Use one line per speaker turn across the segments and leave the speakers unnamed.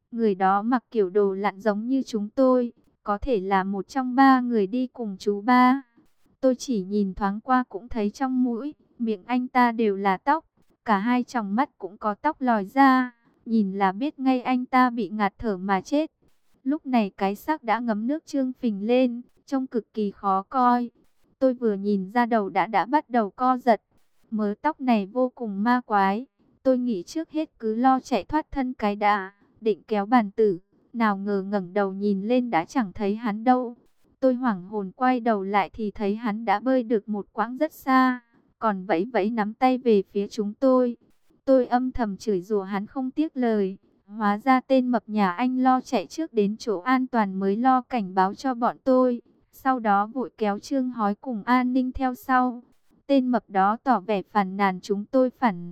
Người đó mặc kiểu đồ lặn giống như chúng tôi, có thể là một trong ba người đi cùng chú ba. Tôi chỉ nhìn thoáng qua cũng thấy trong mũi, miệng anh ta đều là tóc, cả hai tròng mắt cũng có tóc lòi ra, nhìn là biết ngay anh ta bị ngạt thở mà chết. Lúc này cái xác đã ngấm nước trương phình lên, trông cực kỳ khó coi. Tôi vừa nhìn ra đầu đã bắt đầu co giật. Mớ tóc này vô cùng ma quái. Tôi nghĩ trước hết cứ lo chạy thoát thân cái đã, định kéo bàn tử. Nào ngờ ngẩng đầu nhìn lên đã chẳng thấy hắn đâu. Tôi hoảng hồn quay đầu lại thì thấy hắn đã bơi được một quãng rất xa, còn vẫy vẫy nắm tay về phía chúng tôi. Tôi âm thầm chửi rủa hắn không tiếc lời. Hóa ra tên mập nhà anh lo chạy trước đến chỗ an toàn mới lo cảnh báo cho bọn tôi. Sau đó vội kéo Trương Hói cùng an ninh theo sau. Tên mập đó tỏ vẻ phàn nàn chúng tôi phản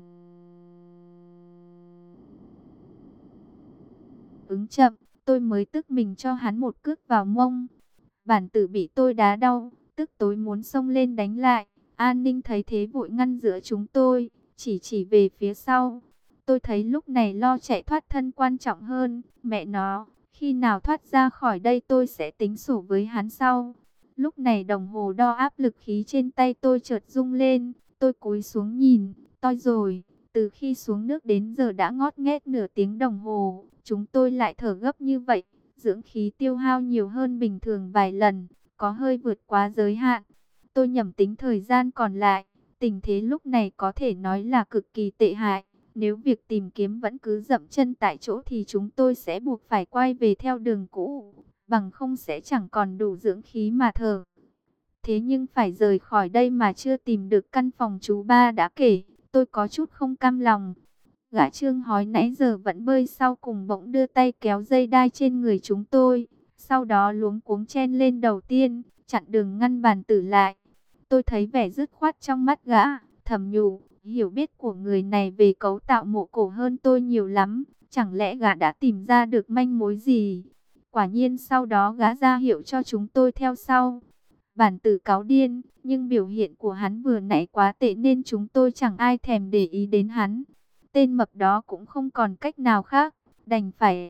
ứng chậm. Tôi mới tức mình cho hắn một cước vào mông. Bản tử bị tôi đá đau, tức tối muốn xông lên đánh lại. An ninh thấy thế vội ngăn giữa chúng tôi, chỉ về phía sau. Tôi thấy lúc này lo chạy thoát thân quan trọng hơn. Mẹ nó, khi nào thoát ra khỏi đây tôi sẽ tính sổ với hắn sau. Lúc này đồng hồ đo áp lực khí trên tay tôi chợt rung lên. Tôi cúi xuống nhìn, toi rồi. Từ khi xuống nước đến giờ đã ngót nghét nửa tiếng đồng hồ. Chúng tôi lại thở gấp như vậy. Dưỡng khí tiêu hao nhiều hơn bình thường vài lần, có hơi vượt quá giới hạn. Tôi nhẩm tính thời gian còn lại, tình thế lúc này có thể nói là cực kỳ tệ hại. Nếu việc tìm kiếm vẫn cứ dậm chân tại chỗ thì chúng tôi sẽ buộc phải quay về theo đường cũ, bằng không sẽ chẳng còn đủ dưỡng khí mà thở. Thế nhưng phải rời khỏi đây mà chưa tìm được căn phòng chú ba đã kể, tôi có chút không cam lòng. Gã Trương Hói nãy giờ vẫn bơi sau cùng bỗng đưa tay kéo dây đai trên người chúng tôi. Sau đó luống cuống chen lên đầu tiên, chặn đường ngăn bàn tử lại. Tôi thấy vẻ dứt khoát trong mắt gã, thầm nhủ, hiểu biết của người này về cấu tạo mộ cổ hơn tôi nhiều lắm. Chẳng lẽ gã đã tìm ra được manh mối gì? Quả nhiên sau đó gã ra hiệu cho chúng tôi theo sau. Bản tử cáu điên, nhưng biểu hiện của hắn vừa nãy quá tệ nên chúng tôi chẳng ai thèm để ý đến hắn. Tên mập đó cũng không còn cách nào khác, đành phải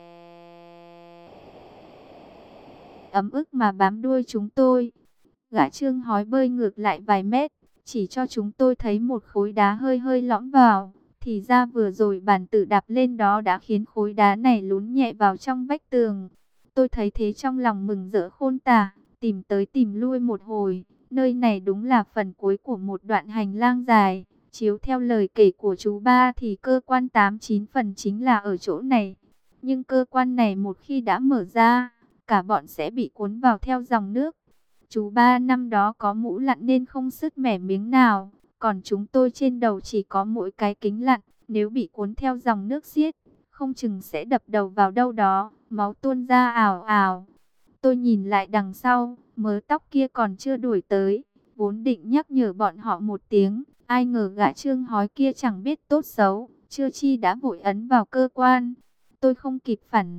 ấm ức mà bám đuôi chúng tôi. Gã Trương Hói bơi ngược lại vài mét, chỉ cho chúng tôi thấy một khối đá hơi hơi lõm vào. Thì ra vừa rồi bản tử đạp lên đó đã khiến khối đá này lún nhẹ vào trong vách tường. Tôi thấy thế trong lòng mừng rỡ khôn tả, tìm tới tìm lui một hồi. Nơi này đúng là phần cuối của một đoạn hành lang dài. Chiếu theo lời kể của chú ba thì cơ quan 89 phần chính là ở chỗ này. Nhưng cơ quan này một khi đã mở ra, cả bọn sẽ bị cuốn vào theo dòng nước. Chú ba năm đó có mũ lặn nên không sứt mẻ miếng nào. Còn chúng tôi trên đầu chỉ có mỗi cái kính lặn. Nếu bị cuốn theo dòng nước xiết, không chừng sẽ đập đầu vào đâu đó, máu tuôn ra ào ào. Tôi nhìn lại đằng sau, mớ tóc kia còn chưa đuổi tới. Vốn định nhắc nhở bọn họ một tiếng. Ai ngờ gã Trương Hói kia chẳng biết tốt xấu, chưa chi đã vội ấn vào cơ quan. Tôi không kịp phản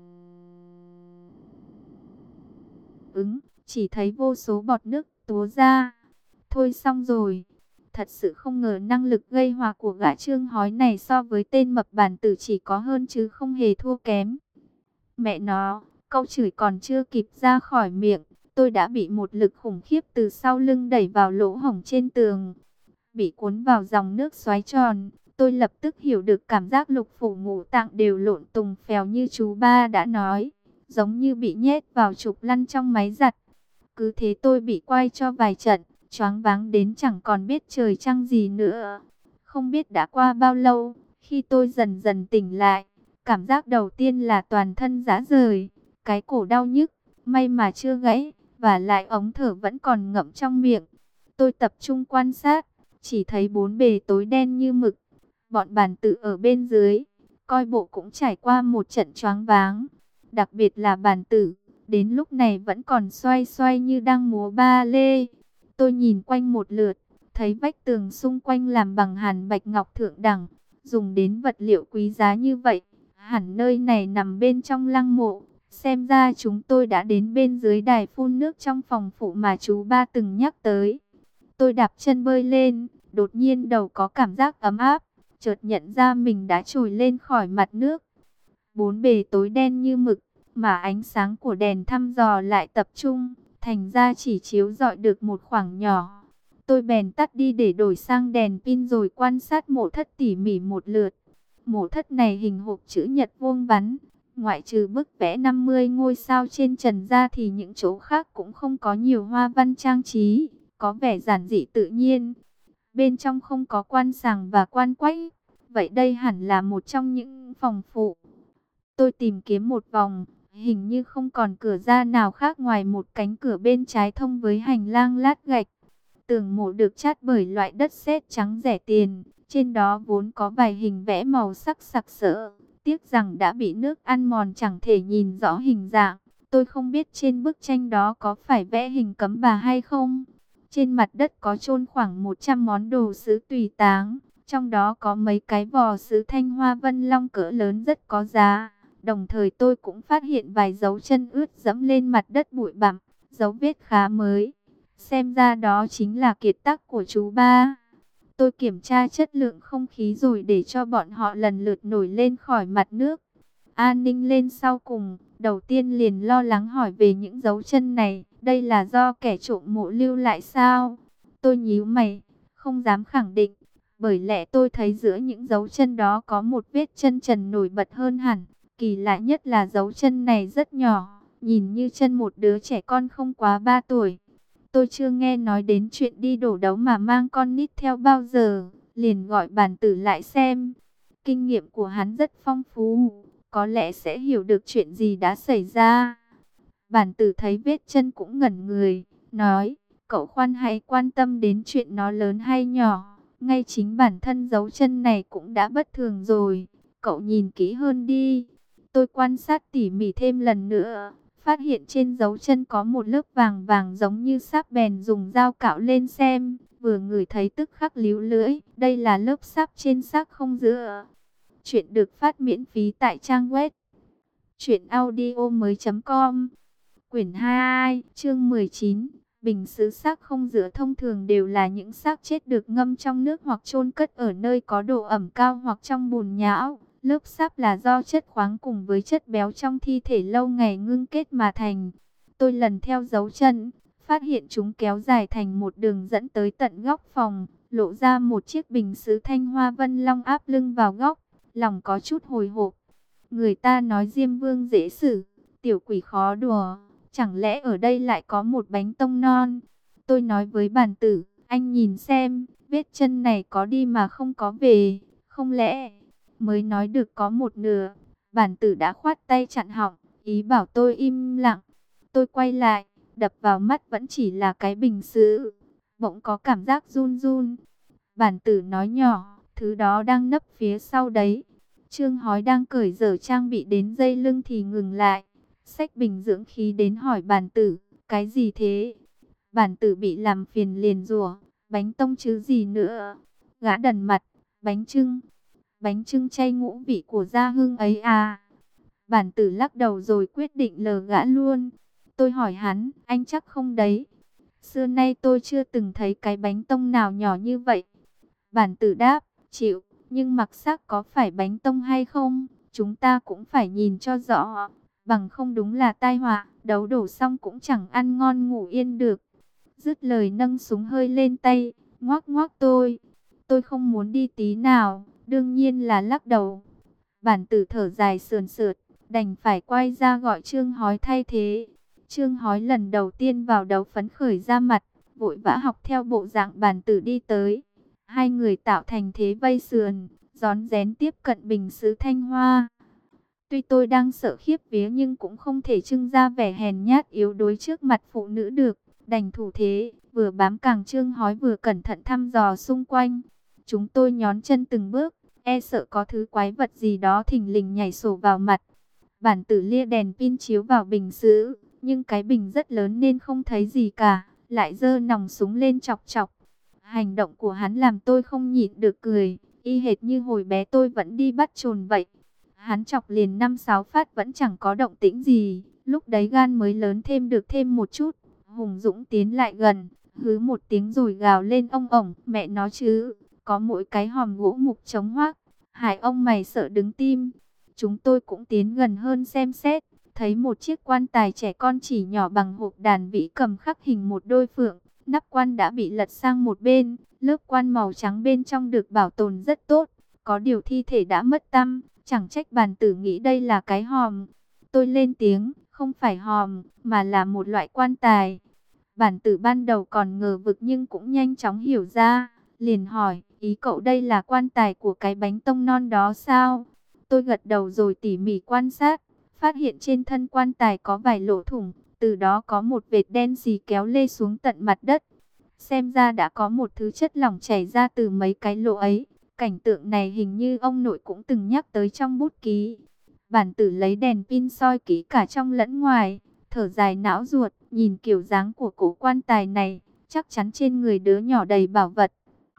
ứng, chỉ thấy vô số bọt nước túa ra. Thôi xong rồi. Thật sự không ngờ năng lực gây họa của gã Trương Hói này so với tên mập bản tử chỉ có hơn chứ không hề thua kém. Mẹ nó, câu chửi còn chưa kịp ra khỏi miệng, tôi đã bị một lực khủng khiếp từ sau lưng đẩy vào lỗ hổng trên tường. Bị cuốn vào dòng nước xoáy tròn, tôi lập tức hiểu được cảm giác lục phủ ngũ tạng đều lộn tùng phèo như chú ba đã nói, giống như bị nhét vào trục lăn trong máy giặt. Cứ thế tôi bị quay cho vài trận, choáng váng đến chẳng còn biết trời trăng gì nữa. Không biết đã qua bao lâu, khi tôi dần dần tỉnh lại, cảm giác đầu tiên là toàn thân rã rời, cái cổ đau nhức, may mà chưa gãy, và lại ống thở vẫn còn ngậm trong miệng. Tôi tập trung quan sát, chỉ thấy bốn bề tối đen như mực. Bọn bản tử ở bên dưới, coi bộ cũng trải qua một trận choáng váng. Đặc biệt là bản tử, đến lúc này vẫn còn xoay xoay như đang múa ba lê. Tôi nhìn quanh một lượt, thấy vách tường xung quanh làm bằng hàn bạch ngọc thượng đẳng, dùng đến vật liệu quý giá như vậy. Hẳn nơi này nằm bên trong lăng mộ. Xem ra chúng tôi đã đến bên dưới đài phun nước trong phòng phụ mà chú ba từng nhắc tới. Tôi đạp chân bơi lên, đột nhiên đầu có cảm giác ấm áp, chợt nhận ra mình đã trồi lên khỏi mặt nước. Bốn bề tối đen như mực, mà ánh sáng của đèn thăm dò lại tập trung, thành ra chỉ chiếu rọi được một khoảng nhỏ. Tôi bèn tắt đi để đổi sang đèn pin rồi quan sát mộ thất tỉ mỉ một lượt. Mộ thất này hình hộp chữ nhật vuông vắn, ngoại trừ bức vẽ 50 ngôi sao trên trần ra thì những chỗ khác cũng không có nhiều hoa văn trang trí, có vẻ giản dị tự nhiên. Bên trong không có quan sàng và quan quách, vậy đây hẳn là một trong những phòng phụ. Tôi tìm kiếm một vòng, hình như không còn cửa ra nào khác ngoài một cánh cửa bên trái thông với hành lang lát gạch. Tường mộ được chát bởi loại đất sét trắng rẻ tiền, trên đó vốn có vài hình vẽ màu sắc sặc sỡ. Tiếc rằng đã bị nước ăn mòn chẳng thể nhìn rõ hình dạng. Tôi không biết trên bức tranh đó có phải vẽ hình cấm bà hay không. Trên mặt đất có chôn khoảng 100 món đồ sứ tùy táng, trong đó có mấy cái vò sứ Thanh Hoa Vân Long cỡ lớn rất có giá. Đồng thời tôi cũng phát hiện vài dấu chân ướt dẫm lên mặt đất bụi bặm, dấu vết khá mới. Xem ra đó chính là kiệt tác của chú ba. Tôi kiểm tra chất lượng không khí rồi để cho bọn họ lần lượt nổi lên khỏi mặt nước. An Ninh lên sau cùng, đầu tiên liền lo lắng hỏi về những dấu chân này. Đây là do kẻ trộm mộ lưu lại sao? Tôi nhíu mày, không dám khẳng định. Bởi lẽ tôi thấy giữa những dấu chân đó có một vết chân trần nổi bật hơn hẳn. Kỳ lạ nhất là dấu chân này rất nhỏ, nhìn như chân một đứa trẻ con không quá 3 tuổi. Tôi chưa nghe nói đến chuyện đi đổ đấu mà mang con nít theo bao giờ, liền gọi bản tử lại xem. Kinh nghiệm của hắn rất phong phú, có lẽ sẽ hiểu được chuyện gì đã xảy ra. Bản tử thấy vết chân cũng ngẩn người, nói, cậu khoan hãy quan tâm đến chuyện nó lớn hay nhỏ, ngay chính bản thân dấu chân này cũng đã bất thường rồi, cậu nhìn kỹ hơn đi. Tôi quan sát tỉ mỉ thêm lần nữa, phát hiện trên dấu chân có một lớp vàng vàng giống như sáp, bèn dùng dao cạo lên xem, vừa ngửi thấy tức khắc líu lưỡi, đây là lớp sáp trên xác không giữa. Chuyện được phát miễn phí tại trang web truyệnaudiomoi.com. Quyển 2, chương 19. Bình sứ xác không giữa thông thường đều là những xác chết được ngâm trong nước hoặc chôn cất ở nơi có độ ẩm cao hoặc trong bùn nhão. Lớp sáp là do chất khoáng cùng với chất béo trong thi thể lâu ngày ngưng kết mà thành. Tôi lần theo dấu chân, phát hiện chúng kéo dài thành một đường dẫn tới tận góc phòng, lộ ra một chiếc bình sứ Thanh Hoa Vân Long áp lưng vào góc, lòng có chút hồi hộp. Người ta nói Diêm Vương dễ xử, tiểu quỷ khó đùa, chẳng lẽ ở đây lại có một bánh tông non? Tôi nói với bản tử, anh nhìn xem, vết chân này có đi mà không có về, không lẽ... Mới nói được có một nửa, bản tử đã khoát tay chặn họng, ý bảo tôi im lặng. Tôi quay lại, đập vào mắt vẫn chỉ là cái bình sứ, bỗng có cảm giác run run. Bản tử nói nhỏ, thứ đó đang nấp phía sau đấy. Trương Hói đang cởi dở trang bị đến dây lưng thì ngừng lại, xách bình dưỡng khí đến hỏi bản tử, cái gì thế? Bản tử bị làm phiền liền rủa, bánh tông chứ gì nữa. Gã đần mặt, bánh chưng chay ngũ vị của Gia Hưng ấy à. Bản tử lắc đầu rồi quyết định lờ gã luôn. Tôi hỏi hắn, anh chắc không đấy? Xưa nay tôi chưa từng thấy cái bánh tông nào nhỏ như vậy. Bản tử đáp, chịu, nhưng mặc xác có phải bánh tông hay không, chúng ta cũng phải nhìn cho rõ. Bằng không đúng là tai họa, đấu đổ xong cũng chẳng ăn ngon ngủ yên được. Dứt lời nâng súng hơi lên tay, ngoác ngoác tôi. Tôi không muốn đi tí nào, đương nhiên là lắc đầu. Bản tử thở dài sườn sượt, đành phải quay ra gọi Trương Hói thay thế. Trương Hói lần đầu tiên vào đấu phấn khởi ra mặt, vội vã học theo bộ dạng bản tử đi tới. Hai người tạo thành thế vây sườn, rón rén tiếp cận bình sứ Thanh Hoa. Tuy tôi đang sợ khiếp vía nhưng cũng không thể trưng ra vẻ hèn nhát yếu đuối trước mặt phụ nữ được. Đành thủ thế, vừa bám càng Trương Hói vừa cẩn thận thăm dò xung quanh. Chúng tôi nhón chân từng bước, e sợ có thứ quái vật gì đó thình lình nhảy sổ vào mặt. Bản tử lia đèn pin chiếu vào bình sứ, nhưng cái bình rất lớn nên không thấy gì cả, lại giơ nòng súng lên chọc chọc. Hành động của hắn làm tôi không nhịn được cười, y hệt như hồi bé tôi vẫn đi bắt chồn vậy. Hắn chọc liền 5-6 phát vẫn chẳng có động tĩnh gì, lúc đấy gan mới lớn thêm được thêm một chút. Hùng Dũng tiến lại gần, hứ một tiếng rồi gào lên ông ổng, mẹ nó chứ, có mỗi cái hòm gỗ mục chống hoác, hại ông mày sợ đứng tim. Chúng tôi cũng tiến gần hơn xem xét, thấy một chiếc quan tài trẻ con chỉ nhỏ bằng hộp đàn vĩ cầm khắc hình một đôi phượng. Nắp quan đã bị lật sang một bên, lớp quan màu trắng bên trong được bảo tồn rất tốt. Có điều thi thể đã mất tăm, chẳng trách bàn tử nghĩ đây là cái hòm. Tôi lên tiếng, không phải hòm, mà là một loại quan tài. Bản tử ban đầu còn ngờ vực nhưng cũng nhanh chóng hiểu ra, liền hỏi, ý cậu đây là quan tài của cái bánh tông non đó sao? Tôi gật đầu rồi tỉ mỉ quan sát, phát hiện trên thân quan tài có vài lỗ thủng, từ đó có một vệt đen xì kéo lê xuống tận mặt đất. Xem ra đã có một thứ chất lỏng chảy ra từ mấy cái lỗ ấy. Cảnh tượng này hình như ông nội cũng từng nhắc tới trong bút ký. Bản tử lấy đèn pin soi kỹ cả trong lẫn ngoài, thở dài não ruột, nhìn kiểu dáng của cổ quan tài này, chắc chắn trên người đứa nhỏ đầy bảo vật.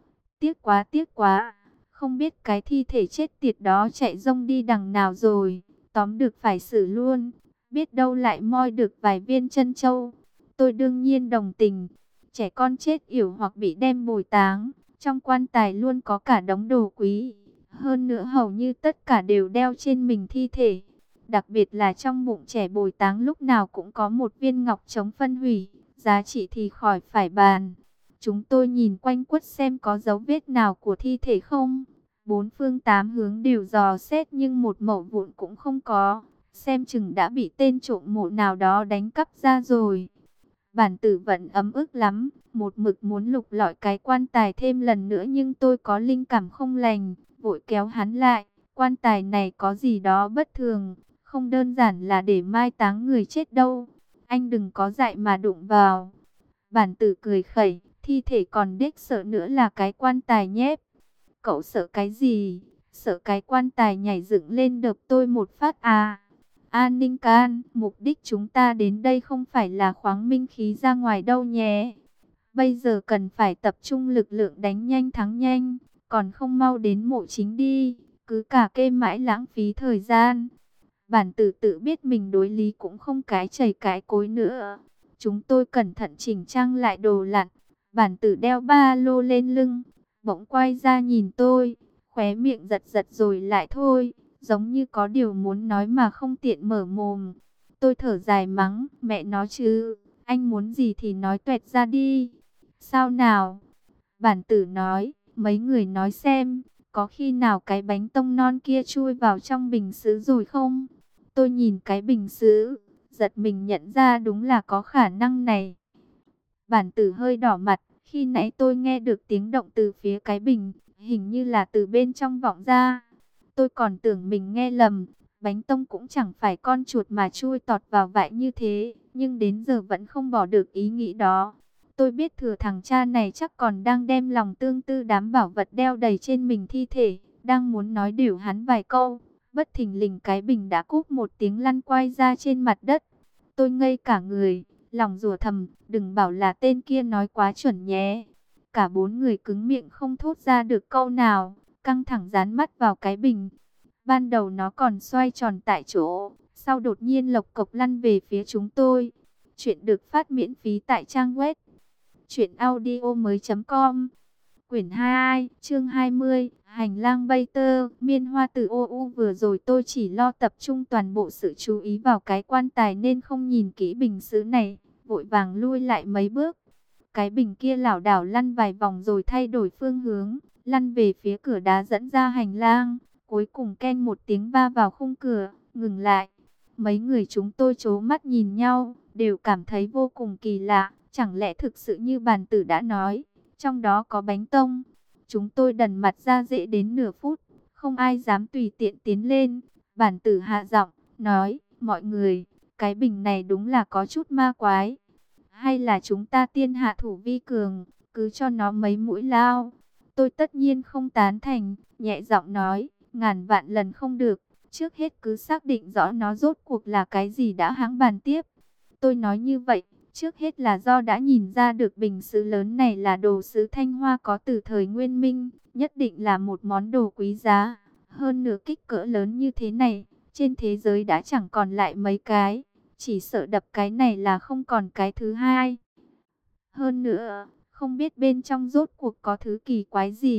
Tiếc quá, không biết cái thi thể chết tiệt đó chạy rông đi đằng nào rồi, tóm được phải xử luôn, biết đâu lại moi được vài viên trân châu. Tôi đương nhiên đồng tình, trẻ con chết yểu hoặc bị đem bồi táng, trong quan tài luôn có cả đống đồ quý, hơn nữa hầu như tất cả đều đeo trên mình thi thể. Đặc biệt là trong bụng trẻ bồi táng lúc nào cũng có một viên ngọc chống phân hủy, giá trị thì khỏi phải bàn. Chúng tôi nhìn quanh quất xem có dấu vết nào của thi thể không. Bốn phương tám hướng đều dò xét nhưng một mẩu vụn cũng không có. Xem chừng đã bị tên trộm mộ nào đó đánh cắp ra rồi. Bản tử vẫn ấm ức lắm, một mực muốn lục lọi cái quan tài thêm lần nữa nhưng tôi có linh cảm không lành, vội kéo hắn lại. Quan tài này có gì đó bất thường, không đơn giản là để mai táng người chết đâu. Anh đừng có dại mà đụng vào. Bản tử cười khẩy, thi thể còn đếch sợ nữa là cái quan tài nhép. Cậu sợ cái gì? Sợ cái quan tài nhảy dựng lên đập tôi một phát à? An Ninh Can, mục đích chúng ta đến đây không phải là khoáng minh khí ra ngoài đâu nhé. Bây giờ cần phải tập trung lực lượng đánh nhanh thắng nhanh, còn không mau đến mộ chính đi, cứ cả kê mãi lãng phí thời gian. Bản tử tự biết mình đối lý cũng không cái chày cái cối nữa. Chúng tôi cẩn thận chỉnh trang lại đồ lặn, bản tử đeo ba lô lên lưng, bỗng quay ra nhìn tôi, khóe miệng giật giật rồi lại thôi, giống như có điều muốn nói mà không tiện mở mồm. Tôi thở dài mắng, mẹ nó chứ, anh muốn gì thì nói toẹt ra đi. Sao nào? Bản tử nói, mấy người nói xem, có khi nào cái bánh tông non kia chui vào trong bình sứ rồi không? Tôi nhìn cái bình sứ, giật mình nhận ra đúng là có khả năng này. Bản tử hơi đỏ mặt, khi nãy tôi nghe được tiếng động từ phía cái bình, hình như là từ bên trong vọng ra. Tôi còn tưởng mình nghe lầm, bánh tông cũng chẳng phải con chuột mà chui tọt vào vại như thế, nhưng đến giờ vẫn không bỏ được ý nghĩ đó. Tôi biết thừa thằng cha này chắc còn đang đem lòng tương tư đám bảo vật đeo đầy trên mình thi thể, đang muốn nói điều hắn vài câu. Bất thình lình cái bình đã cúp một tiếng lăn quay ra trên mặt đất. Tôi ngây cả người, lòng rủa thầm, đừng bảo là tên kia nói quá chuẩn nhé. Cả bốn người cứng miệng không thốt ra được câu nào, căng thẳng dán mắt vào cái bình. Ban đầu nó còn xoay tròn tại chỗ, sau đột nhiên lộc cộc lăn về phía chúng tôi. Chuyện được phát miễn phí tại trang web truyệnaudiomoi.com. Quyển 22, chương 20, Hành lang bay tơ, miên hoa từ ô u. Vừa rồi tôi chỉ lo tập trung toàn bộ sự chú ý vào cái quan tài nên không nhìn kỹ bình sứ này, vội vàng lui lại mấy bước. Cái bình kia lảo đảo lăn vài vòng rồi thay đổi phương hướng, lăn về phía cửa đá dẫn ra hành lang, cuối cùng keng một tiếng va vào khung cửa, ngừng lại. Mấy người chúng tôi trố mắt nhìn nhau, đều cảm thấy vô cùng kỳ lạ, chẳng lẽ thực sự như bản tử đã nói, trong đó có bánh tông. Chúng tôi đần mặt ra dễ đến nửa phút, không ai dám tùy tiện tiến lên. Bản tử hạ giọng, nói, mọi người, cái bình này đúng là có chút ma quái. Hay là chúng ta tiên hạ thủ vi cường, cứ cho nó mấy mũi lao. Tôi tất nhiên không tán thành, nhẹ giọng nói, ngàn vạn lần không được. Trước hết cứ xác định rõ nó rốt cuộc là cái gì đã hãng bàn tiếp. Tôi nói như vậy, trước hết là do đã nhìn ra được bình sứ lớn này là đồ sứ Thanh Hoa có từ thời Nguyên Minh, nhất định là một món đồ quý giá. Hơn nửa kích cỡ lớn như thế này, trên thế giới đã chẳng còn lại mấy cái, chỉ sợ đập cái này là không còn cái thứ hai. Hơn nữa, không biết bên trong rốt cuộc có thứ kỳ quái gì,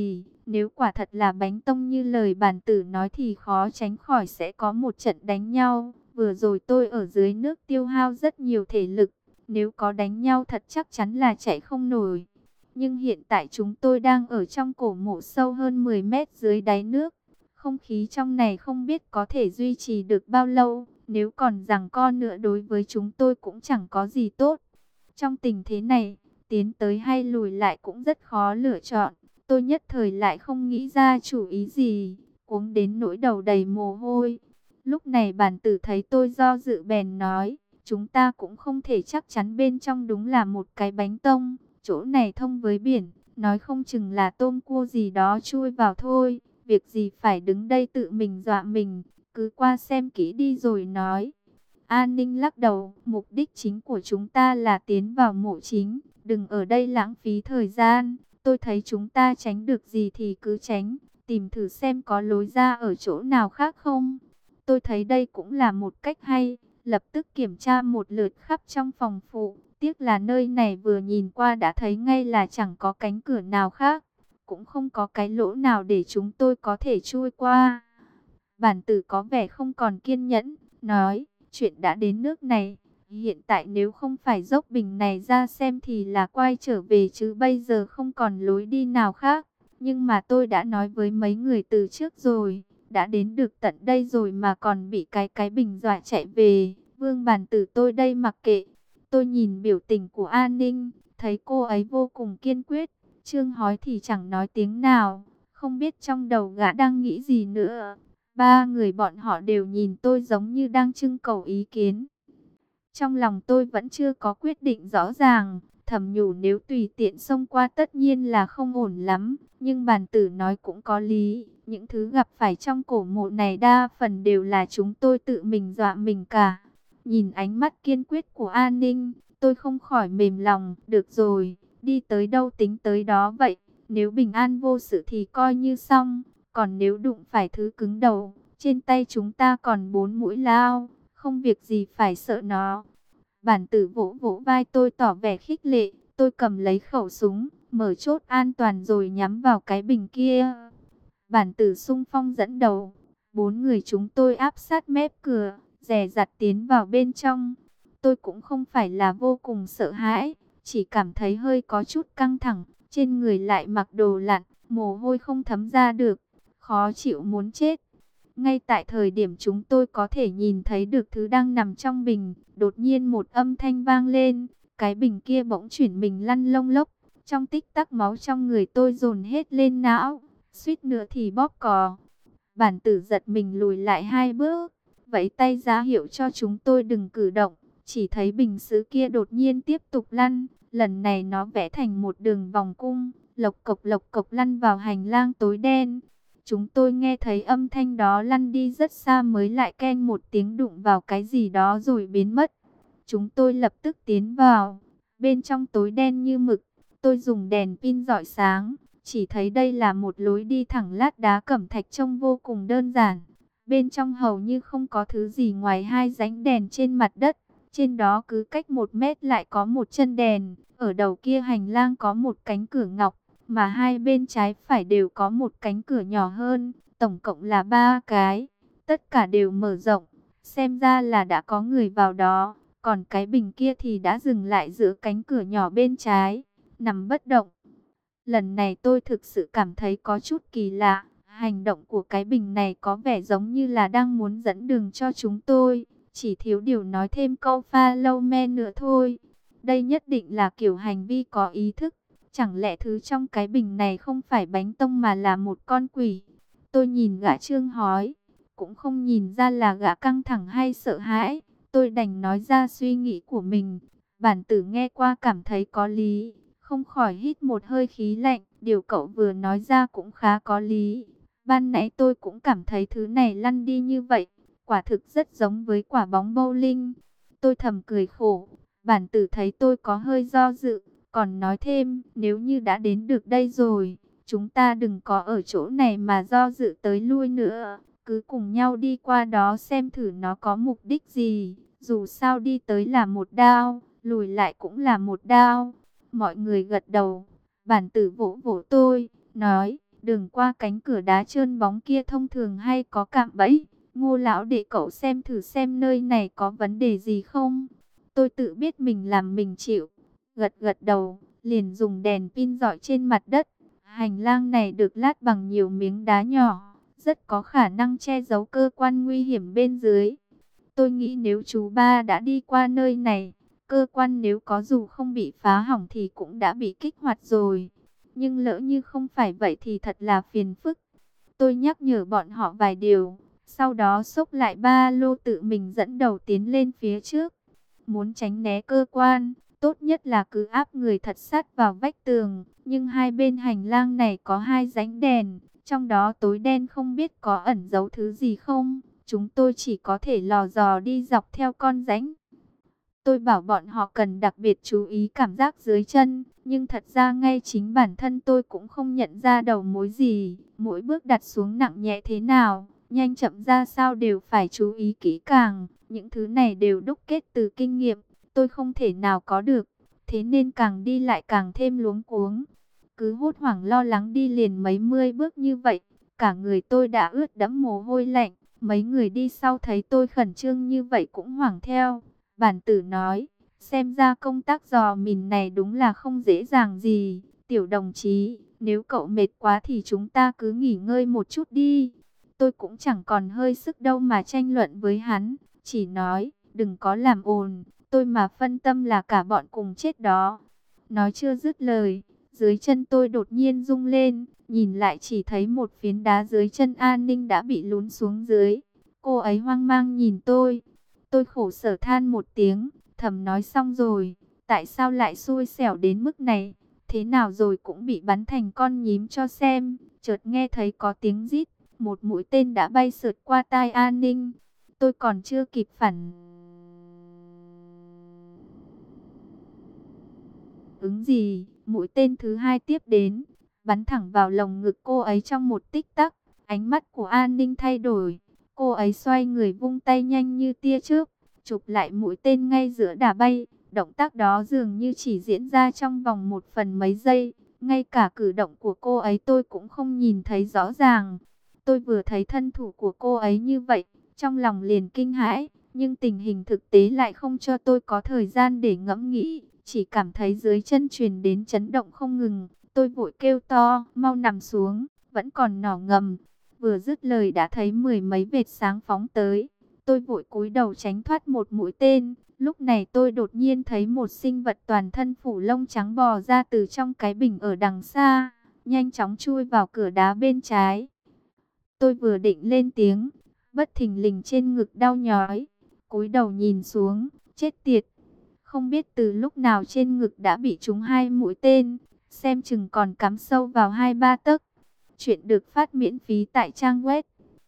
Nếu quả thật là bánh tông như lời bản tử nói thì khó tránh khỏi sẽ có một trận đánh nhau. Vừa rồi tôi ở dưới nước tiêu hao rất nhiều thể lực. Nếu có đánh nhau thật chắc chắn là chạy không nổi. Nhưng hiện tại chúng tôi đang ở trong cổ mộ sâu hơn 10 mét dưới đáy nước. Không khí trong này không biết có thể duy trì được bao lâu. Nếu còn giằng co nữa đối với chúng tôi cũng chẳng có gì tốt. Trong tình thế này, tiến tới hay lùi lại cũng rất khó lựa chọn. Tôi nhất thời lại không nghĩ ra chủ ý gì, cuống đến nỗi đầu đầy mồ hôi. Lúc này bản tử thấy tôi do dự bèn nói, chúng ta cũng không thể chắc chắn bên trong đúng là một cái bánh tông. Chỗ này thông với biển, nói không chừng là tôm cua gì đó chui vào thôi. Việc gì phải đứng đây tự mình dọa mình, cứ qua xem kỹ đi rồi nói. An Ninh lắc đầu, mục đích chính của chúng ta là tiến vào mộ chính, đừng ở đây lãng phí thời gian. Tôi thấy chúng ta tránh được gì thì cứ tránh, tìm thử xem có lối ra ở chỗ nào khác không. Tôi thấy đây cũng là một cách hay, lập tức kiểm tra một lượt khắp trong phòng phụ. Tiếc là nơi này vừa nhìn qua đã thấy ngay là chẳng có cánh cửa nào khác, cũng không có cái lỗ nào để chúng tôi có thể chui qua. Bản tử có vẻ không còn kiên nhẫn, nói, chuyện đã đến nước này, hiện tại nếu không phải dốc bình này ra xem thì là quay trở về chứ bây giờ không còn lối đi nào khác. Nhưng mà tôi đã nói với mấy người từ trước rồi, đã đến được tận đây rồi mà còn bị cái bình dọa chạy về. Vương bản tử tôi đây mặc kệ. Tôi nhìn biểu tình của An Ninh, thấy cô ấy vô cùng kiên quyết. Trương Hói thì chẳng nói tiếng nào, không biết trong đầu gã đang nghĩ gì nữa. Ba người bọn họ đều nhìn tôi giống như đang trưng cầu ý kiến. Trong lòng tôi vẫn chưa có quyết định rõ ràng, thầm nhủ nếu tùy tiện xông qua tất nhiên là không ổn lắm. Nhưng bản tử nói cũng có lý, những thứ gặp phải trong cổ mộ này đa phần đều là chúng tôi tự mình dọa mình cả. Nhìn ánh mắt kiên quyết của An Ninh, tôi không khỏi mềm lòng, được rồi, đi tới đâu tính tới đó vậy. Nếu bình an vô sự thì coi như xong, còn nếu đụng phải thứ cứng đầu, trên tay chúng ta còn 4 mũi lao, không việc gì phải sợ nó. Bản tử vỗ vỗ vai tôi tỏ vẻ khích lệ, tôi cầm lấy khẩu súng, mở chốt an toàn rồi nhắm vào cái bình kia. Bản tử xung phong dẫn đầu, 4 người chúng tôi áp sát mép cửa, dè dặt tiến vào bên trong. Tôi cũng không phải là vô cùng sợ hãi, chỉ cảm thấy hơi có chút căng thẳng, trên người lại mặc đồ lặn, mồ hôi không thấm ra được, khó chịu muốn chết. Ngay tại thời điểm chúng tôi có thể nhìn thấy được thứ đang nằm trong bình, đột nhiên một âm thanh vang lên, cái bình kia bỗng chuyển mình lăn lông lốc, trong tích tắc máu trong người tôi dồn hết lên não, suýt nữa thì bóp cò. Bản tử giật mình lùi lại 2 bước, vẫy tay ra hiệu cho chúng tôi đừng cử động, chỉ thấy bình sứ kia đột nhiên tiếp tục lăn, lần này nó vẽ thành một đường vòng cung, lộc cộc lăn vào hành lang tối đen. Chúng tôi nghe thấy âm thanh đó lăn đi rất xa mới lại keng một tiếng đụng vào cái gì đó rồi biến mất. Chúng tôi lập tức tiến vào. Bên trong tối đen như mực, tôi dùng đèn pin rọi sáng. Chỉ thấy đây là một lối đi thẳng lát đá cẩm thạch trông vô cùng đơn giản. Bên trong hầu như không có thứ gì ngoài 2 rãnh đèn trên mặt đất. Trên đó cứ cách 1 mét lại có một chân đèn. Ở đầu kia hành lang có một cánh cửa ngọc, mà hai bên trái phải đều có một cánh cửa nhỏ hơn, tổng cộng là 3 cái, tất cả đều mở rộng, xem ra là đã có người vào đó, còn cái bình kia thì đã dừng lại giữa cánh cửa nhỏ bên trái, nằm bất động. Lần này tôi thực sự cảm thấy có chút kỳ lạ, hành động của cái bình này có vẻ giống như là đang muốn dẫn đường cho chúng tôi, chỉ thiếu điều nói thêm câu follow me nữa thôi. Đây nhất định là kiểu hành vi có ý thức. Chẳng lẽ thứ trong cái bình này không phải bánh tông mà là một con quỷ? Tôi nhìn gã Trương Hói, cũng không nhìn ra là gã căng thẳng hay sợ hãi. Tôi đành nói ra suy nghĩ của mình. Bản tử nghe qua cảm thấy có lý, không khỏi hít một hơi khí lạnh. Điều cậu vừa nói ra cũng khá có lý. Ban nãy tôi cũng cảm thấy thứ này lăn đi như vậy, quả thực rất giống với quả bóng bowling. Tôi thầm cười khổ. Bản tử thấy tôi có hơi do dự, còn nói thêm, nếu như đã đến được đây rồi, chúng ta đừng có ở chỗ này mà do dự tới lui nữa. Cứ cùng nhau đi qua đó xem thử nó có mục đích gì. Dù sao đi tới là một đao, lùi lại cũng là một đao. Mọi người gật đầu. Bản tử vỗ vỗ tôi, nói, Đường qua cánh cửa đá trơn bóng kia thông thường hay có cạm bẫy. Ngô lão đệ, cậu xem thử xem nơi này có vấn đề gì không? Tôi tự biết mình làm mình chịu. Gật gật đầu, liền dùng đèn pin rọi trên mặt đất. Hành lang này được lát bằng nhiều miếng đá nhỏ, rất có khả năng che giấu cơ quan nguy hiểm bên dưới. Tôi nghĩ nếu chú ba đã đi qua nơi này, cơ quan nếu có dù không bị phá hỏng thì cũng đã bị kích hoạt rồi. Nhưng lỡ như không phải vậy thì thật là phiền phức. Tôi nhắc nhở bọn họ vài điều, sau đó xốc lại ba lô tự mình dẫn đầu tiến lên phía trước. Muốn tránh né cơ quan, tốt nhất là cứ áp người thật sát vào vách tường. Nhưng hai bên hành lang này có hai rãnh đèn, trong đó tối đen không biết có ẩn giấu thứ gì không. Chúng tôi chỉ có thể lò dò đi dọc theo con rãnh. Tôi bảo bọn họ cần đặc biệt chú ý cảm giác dưới chân, nhưng thật ra ngay chính bản thân tôi cũng không nhận ra đầu mối gì. Mỗi bước đặt xuống nặng nhẹ thế nào, nhanh chậm ra sao đều phải chú ý kỹ càng. Những thứ này đều đúc kết từ kinh nghiệm, tôi không thể nào có được. Thế nên càng đi lại càng thêm luống cuống. Cứ hốt hoảng lo lắng đi liền mấy mươi bước như vậy, cả người tôi đã ướt đẫm mồ hôi lạnh. Mấy người đi sau thấy tôi khẩn trương như vậy cũng hoảng theo. Bản tử nói, xem ra công tác dò mìn này đúng là không dễ dàng gì. Tiểu đồng chí, nếu cậu mệt quá thì chúng ta cứ nghỉ ngơi một chút đi. Tôi cũng chẳng còn hơi sức đâu mà tranh luận với hắn. Chỉ nói, đừng có làm ồn, tôi mà phân tâm là cả bọn cùng chết đó. Nói chưa dứt lời, dưới chân tôi đột nhiên rung lên. Nhìn lại chỉ thấy một phiến đá dưới chân An Ninh đã bị lún xuống dưới. Cô ấy hoang mang nhìn tôi. Tôi khổ sở than một tiếng, thầm nói xong rồi, tại sao lại xui xẻo đến mức này, thế nào rồi cũng bị bắn thành con nhím cho xem. Chợt nghe thấy có tiếng rít, một mũi tên đã bay sượt qua tai An Ninh. Tôi còn chưa kịp phản ứng gì, mũi tên thứ hai tiếp đến, bắn thẳng vào lồng ngực cô ấy trong một tích tắc. Ánh mắt của An Ninh thay đổi, cô ấy xoay người vung tay nhanh như tia chớp, chụp lại mũi tên ngay giữa đà bay. Động tác đó dường như chỉ diễn ra trong vòng một phần mấy giây, ngay cả cử động của cô ấy tôi cũng không nhìn thấy rõ ràng. Tôi vừa thấy thân thủ của cô ấy như vậy, trong lòng liền kinh hãi, nhưng tình hình thực tế lại không cho tôi có thời gian để ngẫm nghĩ, chỉ cảm thấy dưới chân truyền đến chấn động không ngừng. Tôi vội kêu to, mau nằm xuống, vẫn còn nỏ ngầm. Vừa dứt lời đã thấy mười mấy vệt sáng phóng tới. Tôi vội cúi đầu tránh thoát một mũi tên. Lúc này tôi đột nhiên thấy một sinh vật toàn thân phủ lông trắng bò ra từ trong cái bình ở đằng xa, nhanh chóng chui vào cửa đá bên trái. Tôi vừa định lên tiếng, bất thình lình trên ngực đau nhói, cúi đầu nhìn xuống, chết tiệt. Không biết từ lúc nào trên ngực đã bị trúng hai mũi tên, xem chừng còn cắm sâu vào 2-3 tấc. Chuyện được phát miễn phí tại trang web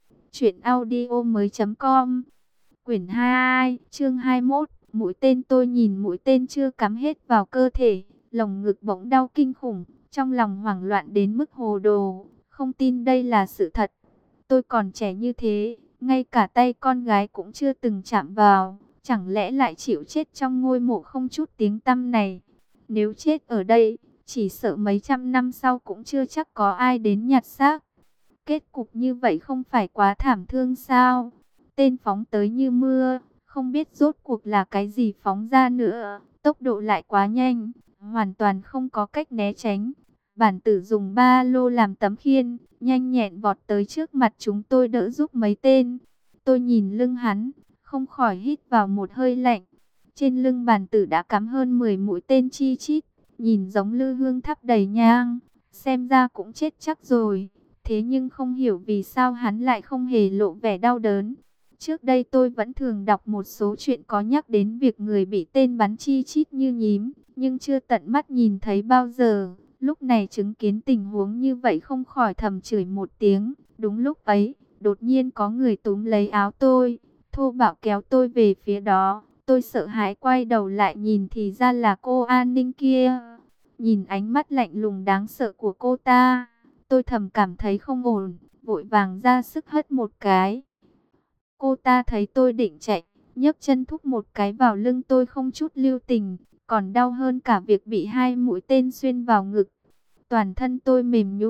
truyệnaudiomoi.com. Quyển 22, chương 21. Mũi tên. Tôi nhìn mũi tên chưa cắm hết vào cơ thể, lồng ngực bỗng đau kinh khủng, trong lòng hoảng loạn đến mức hồ đồ, không tin đây là sự thật. Tôi còn trẻ như thế, ngay cả tay con gái cũng chưa từng chạm vào, chẳng lẽ lại chịu chết trong ngôi mộ không chút tiếng tăm này? Nếu chết ở đây, chỉ sợ mấy trăm năm sau cũng chưa chắc có ai đến nhặt xác. Kết cục như vậy không phải quá thảm thương sao? Tên phóng tới như mưa, không biết rốt cuộc là cái gì phóng ra nữa, tốc độ lại quá nhanh, hoàn toàn không có cách né tránh. Bản tử dùng ba lô làm tấm khiên, nhanh nhẹn vọt tới trước mặt chúng tôi đỡ giúp mấy tên. Tôi nhìn lưng hắn, không khỏi hít vào một hơi lạnh. Trên lưng bản tử đã cắm hơn 10 mũi tên chi chít, nhìn giống lư hương thắp đầy nhang, xem ra cũng chết chắc rồi. Thế nhưng không hiểu vì sao hắn lại không hề lộ vẻ đau đớn. Trước đây tôi vẫn thường đọc một số chuyện có nhắc đến việc người bị tên bắn chi chít như nhím, nhưng chưa tận mắt nhìn thấy bao giờ. Lúc này chứng kiến tình huống như vậy không khỏi thầm chửi một tiếng. Đúng lúc ấy, đột nhiên có người túm lấy áo tôi, thô bạo kéo tôi về phía đó. Tôi sợ hãi quay đầu lại nhìn thì ra là cô An Ninh kia. Nhìn ánh mắt lạnh lùng đáng sợ của cô ta, tôi thầm cảm thấy không ổn, vội vàng ra sức hất một cái. Cô ta thấy tôi định chạy, nhấc chân thúc một cái vào lưng tôi không chút lưu tình, còn đau hơn cả việc bị hai mũi tên xuyên vào ngực. Toàn thân tôi mềm nhũn,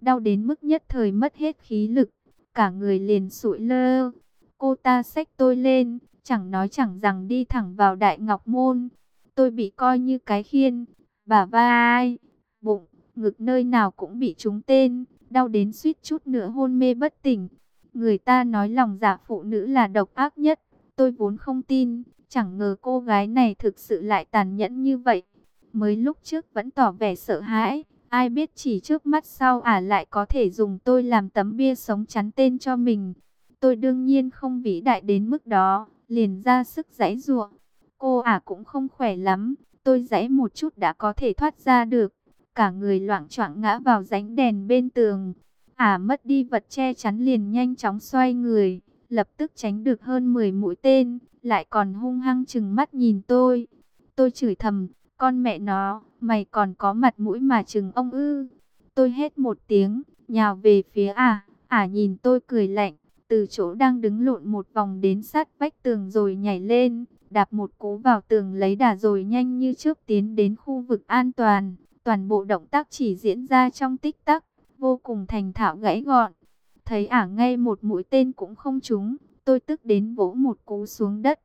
đau đến mức nhất thời mất hết khí lực, cả người liền sụi lơ. Cô ta xách tôi lên, chẳng nói chẳng rằng đi thẳng vào Đại Ngọc Môn. Tôi bị coi như cái khiên, bả vai, bụng, ngực nơi nào cũng bị trúng tên, đau đến suýt chút nữa hôn mê bất tỉnh. Người ta nói lòng dạ phụ nữ là độc ác nhất, tôi vốn không tin, chẳng ngờ cô gái này thực sự lại tàn nhẫn như vậy. Mới lúc trước vẫn tỏ vẻ sợ hãi, ai biết chỉ trước mắt sau lại có thể dùng tôi làm tấm bia sống chắn tên cho mình. Tôi đương nhiên không vĩ đại đến mức đó, liền ra sức giãy giụa. Cô cũng không khỏe lắm, tôi giãy một chút đã có thể thoát ra được. Cả người loạng choạng ngã vào rãnh đèn bên tường. Mất đi vật che chắn liền nhanh chóng xoay người, lập tức tránh được hơn 10 mũi tên, lại còn hung hăng trừng mắt nhìn tôi. Tôi chửi thầm, con mẹ nó, mày còn có mặt mũi mà trừng ông ư. Tôi hét một tiếng, nhào về phía nhìn tôi cười lạnh, từ chỗ đang đứng lộn một vòng đến sát vách tường rồi nhảy lên, đạp một cú vào tường lấy đà rồi nhanh như chớp tiến đến khu vực an toàn. Toàn bộ động tác chỉ diễn ra trong tích tắc, vô cùng thành thạo gãy gọn. Thấy ngay một mũi tên cũng không trúng, tôi tức đến vỗ một cú xuống đất.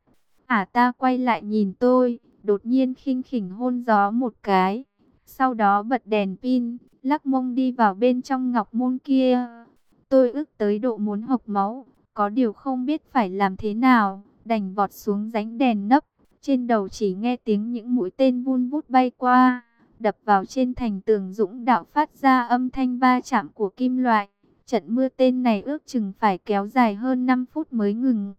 Ta quay lại nhìn tôi, đột nhiên khinh khỉnh hôn gió một cái. Sau đó bật đèn pin, lắc mông đi vào bên trong Ngọc Môn kia. Tôi ức tới độ muốn hộc máu, có điều không biết phải làm thế nào, đành vọt xuống rãnh đèn nấp. Trên đầu chỉ nghe tiếng những mũi tên vun vút bay qua, đập vào trên thành tường dũng đạo phát ra âm thanh va chạm của kim loại. Trận mưa tên này ước chừng phải kéo dài hơn 5 phút mới ngừng.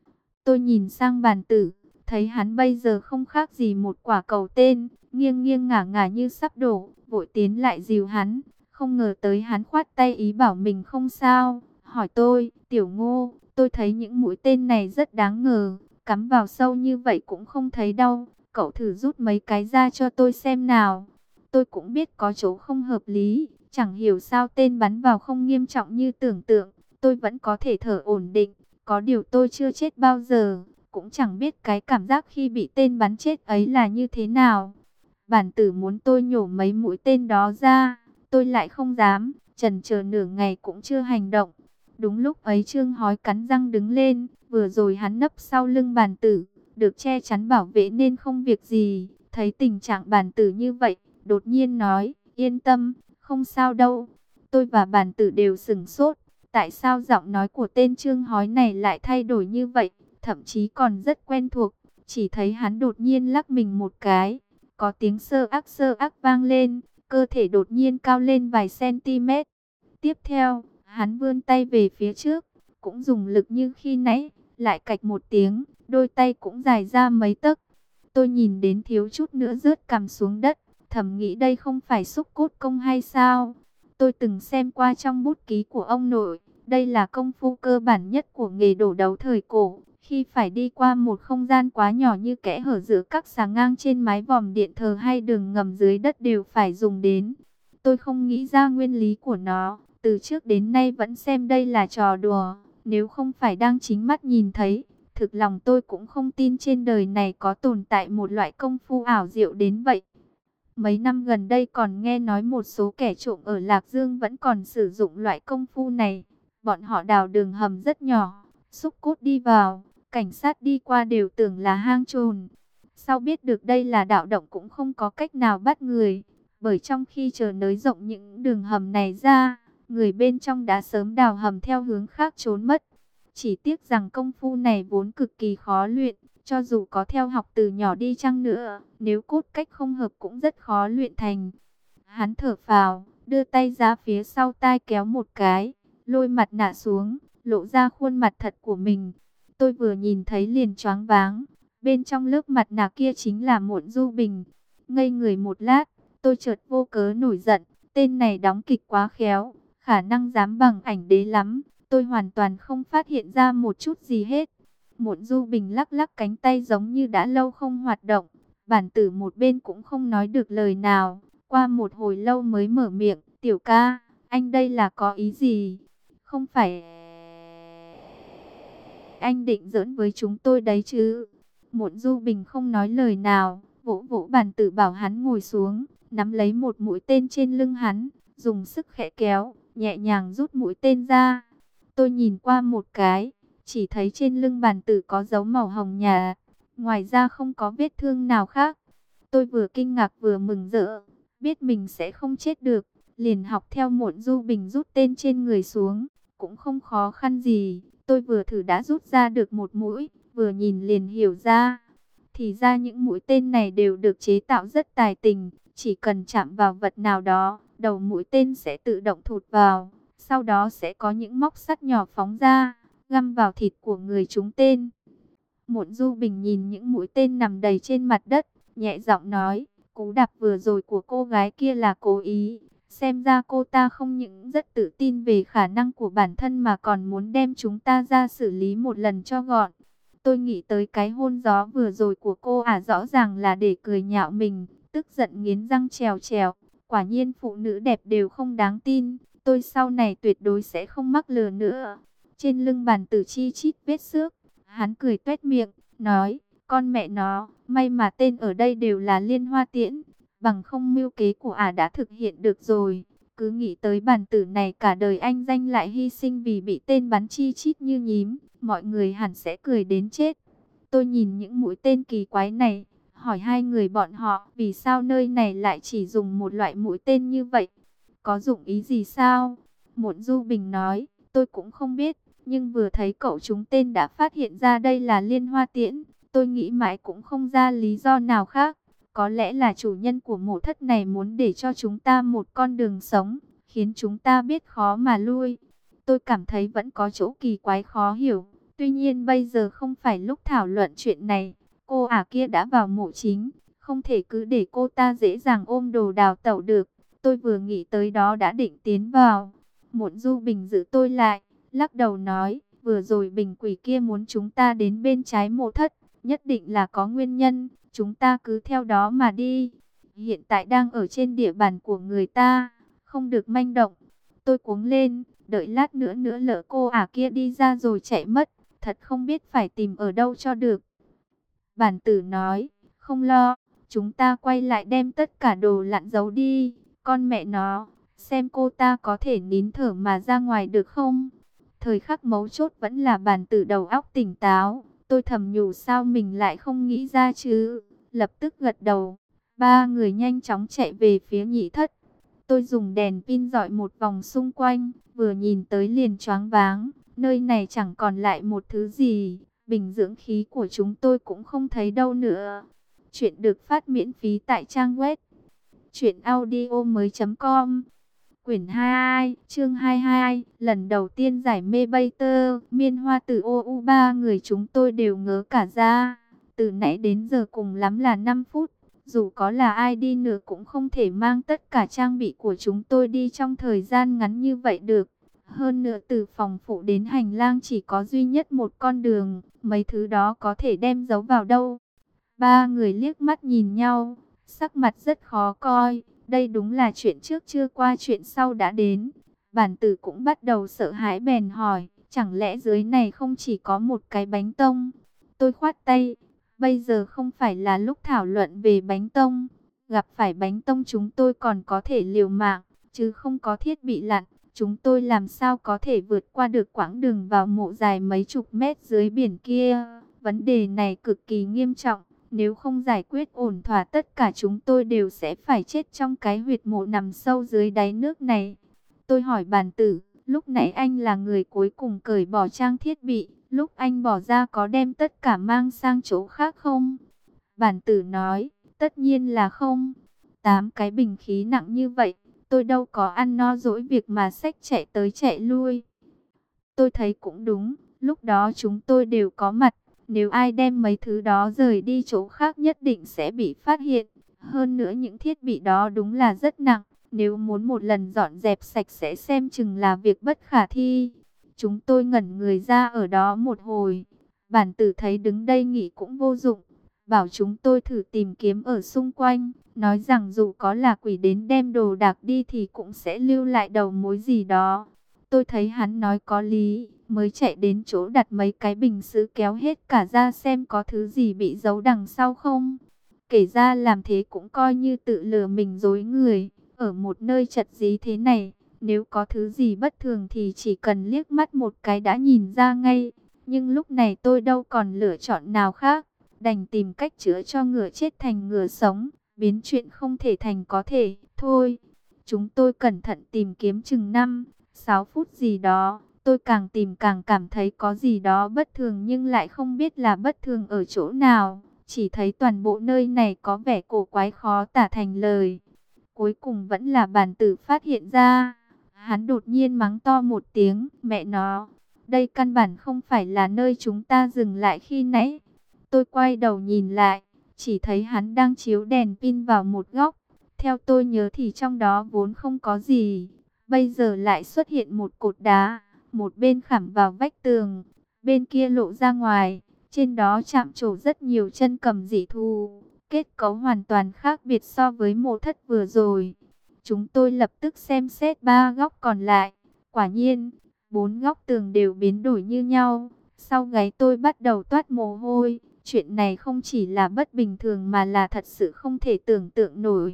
Tôi nhìn sang bàn tử, thấy hắn bây giờ không khác gì một quả cầu tên, nghiêng nghiêng ngả ngả như sắp đổ, vội tiến lại dìu hắn. Không ngờ tới hắn khoát tay ý bảo mình không sao, hỏi tôi, Tiểu Ngô, tôi thấy những mũi tên này rất đáng ngờ, cắm vào sâu như vậy cũng không thấy đau, cậu thử rút mấy cái ra cho tôi xem nào. Tôi cũng biết có chỗ không hợp lý, chẳng hiểu sao tên bắn vào không nghiêm trọng như tưởng tượng, tôi vẫn có thể thở ổn định, có điều tôi chưa chết bao giờ, cũng chẳng biết cái cảm giác khi bị tên bắn chết ấy là như thế nào. Bản tử muốn tôi nhổ mấy mũi tên đó ra, tôi lại không dám, chần chờ nửa ngày cũng chưa hành động. Đúng lúc ấy Trương Hói cắn răng đứng lên, vừa rồi hắn nấp sau lưng bản tử, được che chắn bảo vệ nên không việc gì. Thấy tình trạng bản tử như vậy, đột nhiên nói, yên tâm, không sao đâu. Tôi và bản tử đều sửng sốt, tại sao giọng nói của tên Trương Hói này lại thay đổi như vậy, thậm chí còn rất quen thuộc. Chỉ thấy hắn đột nhiên lắc mình một cái, có tiếng sơ ác vang lên, cơ thể đột nhiên cao lên vài cm. Tiếp theo, hắn vươn tay về phía trước, cũng dùng lực như khi nãy, lại cạch một tiếng, đôi tay cũng dài ra mấy tấc. Tôi nhìn đến thiếu chút nữa rớt cằm xuống đất, thầm nghĩ đây không phải xúc cốt công hay sao? Tôi từng xem qua trong bút ký của ông nội, đây là công phu cơ bản nhất của nghề đổ đấu thời cổ. Khi phải đi qua một không gian quá nhỏ như kẽ hở giữa các xà ngang trên mái vòm điện thờ hay đường ngầm dưới đất đều phải dùng đến. Tôi không nghĩ ra nguyên lý của nó, từ trước đến nay vẫn xem đây là trò đùa, nếu không phải đang chính mắt nhìn thấy. Thực lòng tôi cũng không tin trên đời này có tồn tại một loại công phu ảo diệu đến vậy. Mấy năm gần đây còn nghe nói một số kẻ trộm ở Lạc Dương vẫn còn sử dụng loại công phu này. Bọn họ đào đường hầm rất nhỏ, xúc cốt đi vào, cảnh sát đi qua đều tưởng là hang trồn. Sau biết được đây là đạo động cũng không có cách nào bắt người, bởi trong khi chờ nới rộng những đường hầm này ra, người bên trong đã sớm đào hầm theo hướng khác trốn mất. Chỉ tiếc rằng công phu này vốn cực kỳ khó luyện, cho dù có theo học từ nhỏ đi chăng nữa, nếu cốt cách không hợp cũng rất khó luyện thành. Hắn thở phào, đưa tay ra phía sau tai kéo một cái, lôi mặt nạ xuống, lộ ra khuôn mặt thật của mình. Tôi vừa nhìn thấy liền choáng váng, bên trong lớp mặt nạ kia chính là Muộn Du Bình. Ngây người một lát, tôi chợt vô cớ nổi giận, tên này đóng kịch quá khéo, khả năng dám bằng ảnh đế lắm. Tôi hoàn toàn không phát hiện ra một chút gì hết. Muộn Du Bình lắc lắc cánh tay giống như đã lâu không hoạt động. Bản tử một bên cũng không nói được lời nào. Qua một hồi lâu mới mở miệng, Tiểu ca, anh đây là có ý gì? Không phải anh định giỡn với chúng tôi đấy chứ? Muộn Du Bình không nói lời nào, vỗ vỗ bản tử bảo hắn ngồi xuống, nắm lấy một mũi tên trên lưng hắn, dùng sức khẽ kéo. nhẹ nhàng rút mũi tên ra. Tôi nhìn qua một cái, chỉ thấy trên lưng bàn tử có dấu màu hồng nhạt, ngoài ra không có vết thương nào khác. Tôi vừa kinh ngạc vừa mừng rỡ, biết mình sẽ không chết được, liền học theo Mộn Du Bình rút tên trên người xuống, cũng không khó khăn gì. Tôi vừa thử đã rút ra được một mũi, vừa nhìn liền hiểu ra. Thì ra những mũi tên này đều được chế tạo rất tài tình, chỉ cần chạm vào vật nào đó, đầu mũi tên sẽ tự động thụt vào, sau đó sẽ có những móc sắt nhỏ phóng ra, găm vào thịt của người trúng tên. Mộn Du Bình nhìn những mũi tên nằm đầy trên mặt đất, nhẹ giọng nói, cú đạp vừa rồi của cô gái kia là cố ý. Xem ra cô ta không những rất tự tin về khả năng của bản thân mà còn muốn đem chúng ta ra xử lý một lần cho gọn. Tôi nghĩ tới cái hôn gió vừa rồi của cô rõ ràng là để cười nhạo mình, tức giận nghiến răng trèo trèo. Quả nhiên phụ nữ đẹp đều không đáng tin, tôi sau này tuyệt đối sẽ không mắc lừa nữa. Trên lưng bàn tử chi chít vết xước, hắn cười tuét miệng, nói, con mẹ nó, may mà tên ở đây đều là Liên Hoa Tiễn, bằng không mưu kế của đã thực hiện được rồi. Cứ nghĩ tới bản tử này cả đời anh danh lại hy sinh vì bị tên bắn chi chít như nhím, mọi người hẳn sẽ cười đến chết. Tôi nhìn những mũi tên kỳ quái này, hỏi hai người bọn họ vì sao nơi này lại chỉ dùng một loại mũi tên như vậy. Có dụng ý gì sao? Mộn Du Bình nói, tôi cũng không biết, nhưng vừa thấy cậu trúng tên đã phát hiện ra đây là Liên Hoa Tiễn. Tôi nghĩ mãi cũng không ra lý do nào khác. Có lẽ là chủ nhân của mộ thất này muốn để cho chúng ta một con đường sống, khiến chúng ta biết khó mà lui. Tôi cảm thấy vẫn có chỗ kỳ quái khó hiểu. Tuy nhiên bây giờ không phải lúc thảo luận chuyện này. Cô kia đã vào mộ chính, không thể cứ để cô ta dễ dàng ôm đồ đào tẩu được. Tôi vừa nghĩ tới đó đã định tiến vào. Mộn Du Bình giữ tôi lại, lắc đầu nói, vừa rồi bình quỷ kia muốn chúng ta đến bên trái mộ thất, nhất định là có nguyên nhân, chúng ta cứ theo đó mà đi. Hiện tại đang ở trên địa bàn của người ta, không được manh động. Tôi cuống lên, đợi lát nữa lỡ cô kia đi ra rồi chạy mất, thật không biết phải tìm ở đâu cho được. Bản tử nói, không lo, chúng ta quay lại đem tất cả đồ lặn giấu đi, con mẹ nó, xem cô ta có thể nín thở mà ra ngoài được không? Thời khắc mấu chốt vẫn là bản tử đầu óc tỉnh táo, tôi thầm nhủ sao mình lại không nghĩ ra chứ, lập tức gật đầu. Ba người nhanh chóng chạy về phía nhị thất. Tôi dùng đèn pin dọi một vòng xung quanh, vừa nhìn tới liền choáng váng, nơi này chẳng còn lại một thứ gì, bình dưỡng khí của chúng tôi cũng không thấy đâu nữa. Chuyện được phát miễn phí tại trang web truyệnaudiomoi.com. Quyển 22, chương 22, lần đầu tiên giải mê bay tơ, miên hoa tử ô ba người chúng tôi đều ngớ cả ra. Từ nãy đến giờ cùng lắm là 5 phút, dù có là ai đi nữa cũng không thể mang tất cả trang bị của chúng tôi đi trong thời gian ngắn như vậy được. Hơn nữa từ phòng phụ đến hành lang chỉ có duy nhất một con đường, mấy thứ đó có thể đem giấu vào đâu. Ba người liếc mắt nhìn nhau, sắc mặt rất khó coi. Đây đúng là chuyện trước chưa qua chuyện sau đã đến. Bản tử cũng bắt đầu sợ hãi bèn hỏi, chẳng lẽ dưới này không chỉ có một cái bánh tông? Tôi khoát tay, bây giờ không phải là lúc thảo luận về bánh tông. Gặp phải bánh tông chúng tôi còn có thể liều mạng, chứ không có thiết bị lặn. Chúng tôi làm sao có thể vượt qua được quãng đường vào mộ dài mấy chục mét dưới biển kia? Vấn đề này cực kỳ nghiêm trọng. Nếu không giải quyết ổn thỏa tất cả chúng tôi đều sẽ phải chết trong cái huyệt mộ nằm sâu dưới đáy nước này. Tôi hỏi bản tử, lúc nãy anh là người cuối cùng cởi bỏ trang thiết bị, lúc anh bỏ ra có đem tất cả mang sang chỗ khác không? Bản tử nói, tất nhiên là không. 8 cái bình khí nặng như vậy, tôi đâu có ăn no dỗi việc mà xách chạy tới chạy lui. Tôi thấy cũng đúng, lúc đó chúng tôi đều có mặt. Nếu ai đem mấy thứ đó rời đi chỗ khác nhất định sẽ bị phát hiện. Hơn nữa những thiết bị đó đúng là rất nặng. Nếu muốn một lần dọn dẹp sạch sẽ xem chừng là việc bất khả thi. Chúng tôi ngẩn người ra ở đó một hồi. Bản tử thấy đứng đây nghĩ cũng vô dụng. Bảo chúng tôi thử tìm kiếm ở xung quanh. Nói rằng dù có là quỷ đến đem đồ đạc đi thì cũng sẽ lưu lại đầu mối gì đó. Tôi thấy hắn nói có lý, mới chạy đến chỗ đặt mấy cái bình sứ kéo hết cả ra xem có thứ gì bị giấu đằng sau không. Kể ra làm thế cũng coi như tự lừa mình dối người, ở một nơi chật dí thế này, Nếu có thứ gì bất thường thì chỉ cần liếc mắt một cái đã nhìn ra ngay. Nhưng lúc này tôi đâu còn lựa chọn nào khác, đành tìm cách chữa cho ngựa chết thành ngựa sống, biến chuyện không thể thành có thể. Thôi, chúng tôi cẩn thận tìm kiếm chừng 5-6 phút gì đó. Tôi càng tìm càng cảm thấy có gì đó bất thường nhưng lại không biết là bất thường ở chỗ nào. Chỉ thấy toàn bộ nơi này có vẻ cổ quái khó tả thành lời. Cuối cùng vẫn là bản tử phát hiện ra. Hắn đột nhiên mắng to một tiếng, mẹ nó, đây căn bản không phải là nơi chúng ta dừng lại khi nãy. Tôi quay đầu nhìn lại, chỉ thấy hắn đang chiếu đèn pin vào một góc. Theo tôi nhớ thì trong đó vốn không có gì. Bây giờ lại xuất hiện một cột đá, một bên khảm vào vách tường, bên kia lộ ra ngoài. Trên đó chạm trổ rất nhiều chân cầm dị thù, kết cấu hoàn toàn khác biệt so với mộ thất vừa rồi. Chúng tôi lập tức xem xét 3 góc còn lại. Quả nhiên, 4 góc tường đều biến đổi như nhau. Sau gáy tôi bắt đầu toát mồ hôi. Chuyện này không chỉ là bất bình thường mà là thật sự không thể tưởng tượng nổi.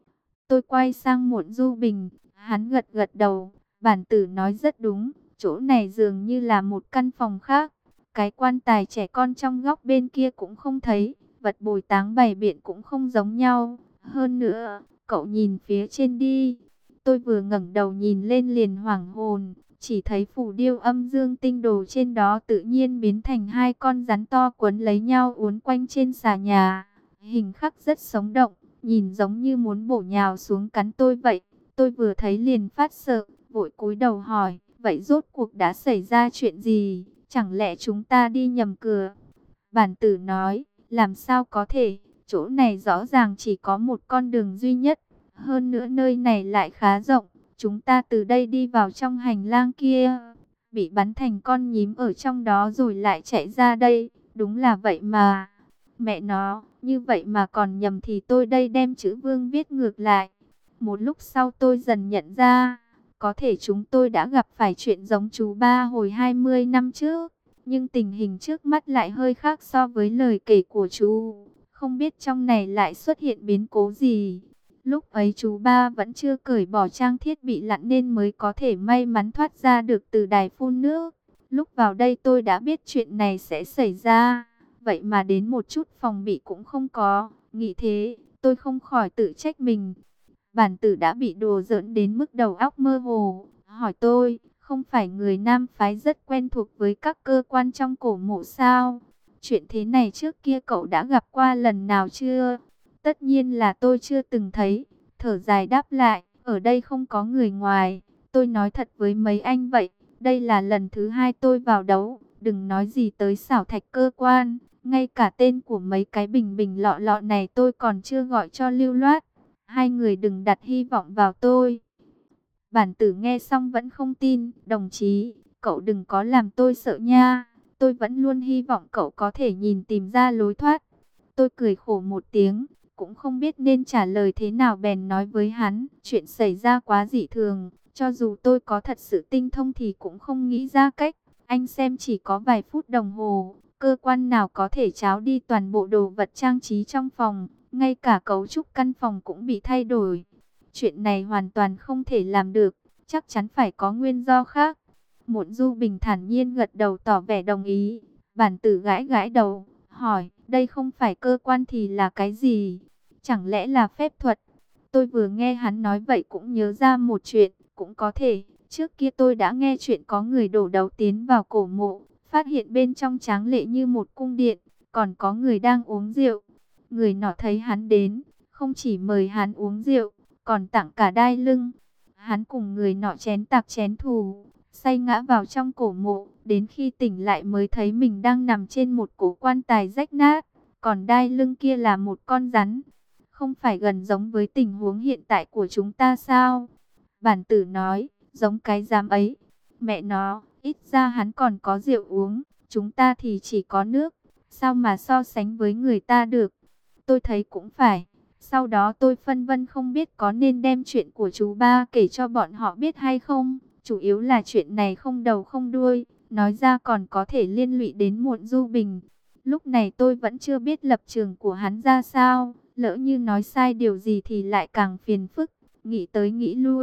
Tôi quay sang Muộn Du Bình, hắn gật gật đầu. Bản tử nói rất đúng, chỗ này dường như là một căn phòng khác. Cái quan tài trẻ con trong góc bên kia cũng không thấy, vật bồi táng bày biện cũng không giống nhau. Hơn nữa, cậu nhìn phía trên đi. Tôi vừa ngẩng đầu nhìn lên liền hoảng hồn, chỉ thấy phù điêu âm dương tinh đồ trên đó tự nhiên biến thành 2 con rắn to quấn lấy nhau uốn quanh trên xà nhà. Hình khắc rất sống động, nhìn giống như muốn bổ nhào xuống cắn tôi vậy. Tôi vừa thấy liền phát sợ, vội cúi đầu hỏi, vậy rốt cuộc đã xảy ra chuyện gì? Chẳng lẽ chúng ta đi nhầm cửa? Bản tử nói, làm sao có thể, chỗ này rõ ràng chỉ có một con đường duy nhất. Hơn nữa nơi này lại khá rộng, chúng ta từ đây đi vào trong hành lang kia, bị bắn thành con nhím ở trong đó rồi lại chạy ra đây. Đúng là vậy mà. Mẹ nó, như vậy mà còn nhầm thì tôi đây đem chữ Vương viết ngược lại. Một lúc sau tôi dần nhận ra, có thể chúng tôi đã gặp phải chuyện giống chú ba hồi 20 năm trước. Nhưng tình hình trước mắt lại hơi khác so với lời kể của chú. Không biết trong này lại xuất hiện biến cố gì. Lúc ấy chú ba vẫn chưa cởi bỏ trang thiết bị lặn nên mới có thể may mắn thoát ra được từ đài phun nước. Lúc vào đây tôi đã biết chuyện này sẽ xảy ra. Vậy mà đến một chút phòng bị cũng không có. Nghĩ thế, tôi không khỏi tự trách mình. Bản tử đã bị đùa giỡn đến mức đầu óc mơ hồ. Hỏi tôi, không phải người Nam phái rất quen thuộc với các cơ quan trong cổ mộ sao? Chuyện thế này trước kia cậu đã gặp qua lần nào chưa? Tất nhiên là tôi chưa từng thấy. Thở dài đáp lại, ở đây không có người ngoài. Tôi nói thật với mấy anh vậy, đây là lần thứ 2 tôi vào đấu. Đừng nói gì tới xảo thạch cơ quan. Ngay cả tên của mấy cái bình bình lọ lọ này tôi còn chưa gọi cho lưu loát. Hai người đừng đặt hy vọng vào tôi. Bản tử nghe xong vẫn không tin. Đồng chí, cậu đừng có làm tôi sợ nha. Tôi vẫn luôn hy vọng cậu có thể nhìn tìm ra lối thoát. Tôi cười khổ một tiếng, cũng không biết nên trả lời thế nào bèn nói với hắn. Chuyện xảy ra quá dị thường, cho dù tôi có thật sự tinh thông thì cũng không nghĩ ra cách. Anh xem chỉ có vài phút đồng hồ, cơ quan nào có thể tráo đi toàn bộ đồ vật trang trí trong phòng. Ngay cả cấu trúc căn phòng cũng bị thay đổi. Chuyện này hoàn toàn không thể làm được, chắc chắn phải có nguyên do khác. Muộn Du Bình thản nhiên gật đầu tỏ vẻ đồng ý. Bản tử gãi gãi đầu, hỏi, đây không phải cơ quan thì là cái gì? Chẳng lẽ là phép thuật? Tôi vừa nghe hắn nói vậy cũng nhớ ra một chuyện, cũng có thể. Trước kia tôi đã nghe chuyện có người đổ đầu tiến vào cổ mộ, phát hiện bên trong tráng lệ như một cung điện, còn có người đang uống rượu. Người nọ thấy hắn đến, không chỉ mời hắn uống rượu, còn tặng cả đai lưng. Hắn cùng người nọ chén tạc chén thù, say ngã vào trong cổ mộ, đến khi tỉnh lại mới thấy mình đang nằm trên một cổ quan tài rách nát, còn đai lưng kia là một con rắn. Không phải gần giống với tình huống hiện tại của chúng ta sao? Bản tử nói, giống cái giám ấy. Mẹ nó, ít ra hắn còn có rượu uống, chúng ta thì chỉ có nước. Sao mà so sánh với người ta được? Tôi thấy cũng phải. Sau đó tôi phân vân không biết có nên đem chuyện của chú ba kể cho bọn họ biết hay không. Chủ yếu là chuyện này không đầu không đuôi, nói ra còn có thể liên lụy đến Muộn Du Bình. Lúc này tôi vẫn chưa biết lập trường của hắn ra sao. Lỡ như nói sai điều gì thì lại càng phiền phức. Nghĩ tới nghĩ lui,